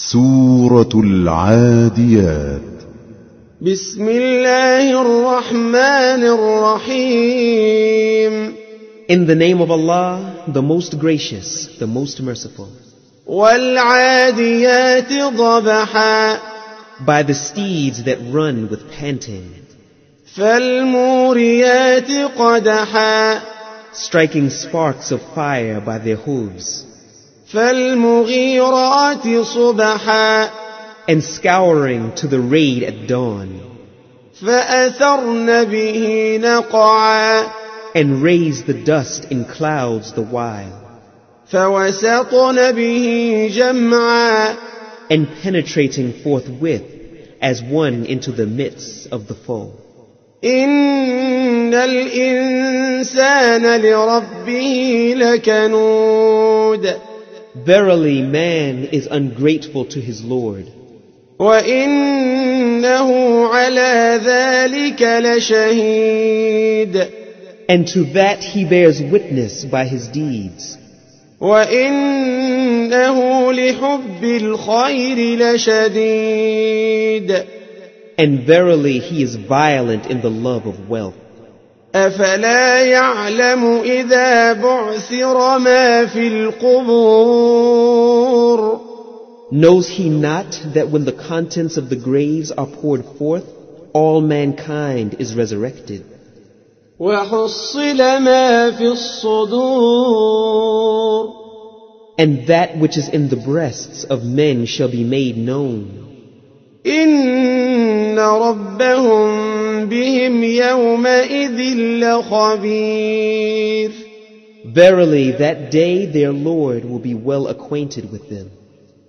سورة العاديات. بسم الله الرحمن الرحيم. In the name of Allah, the most gracious, the most merciful. والعاديات ضبحا. By the steeds that run with panting. فالموريات قدحا. Striking sparks of fire by their hooves. فالمغيرات صبحا. And scouring to the raid at dawn. فأثرن به نقعا. And raise the dust in clouds the while. فوسطن به جمعا. And penetrating forthwith as one into the midst of the foe. إن الإنسان لربه لكنود. Verily man is ungrateful to his Lord. وإنه على ذلك لشهيد. And to that he bears witness by his deeds. وإنه لحب الخير لشديد. And verily he is violent in the love of wealth. أفلا يعلم إذا بعثر ما في القبور. Knows he not that when the contents of the graves are poured forth, all mankind is resurrected? وحصل ما في الصدور. And that which is in the breasts of men shall be made known. إن ربهم بهم يومئذ لخبير. Verily that day their Lord will be well acquainted with them.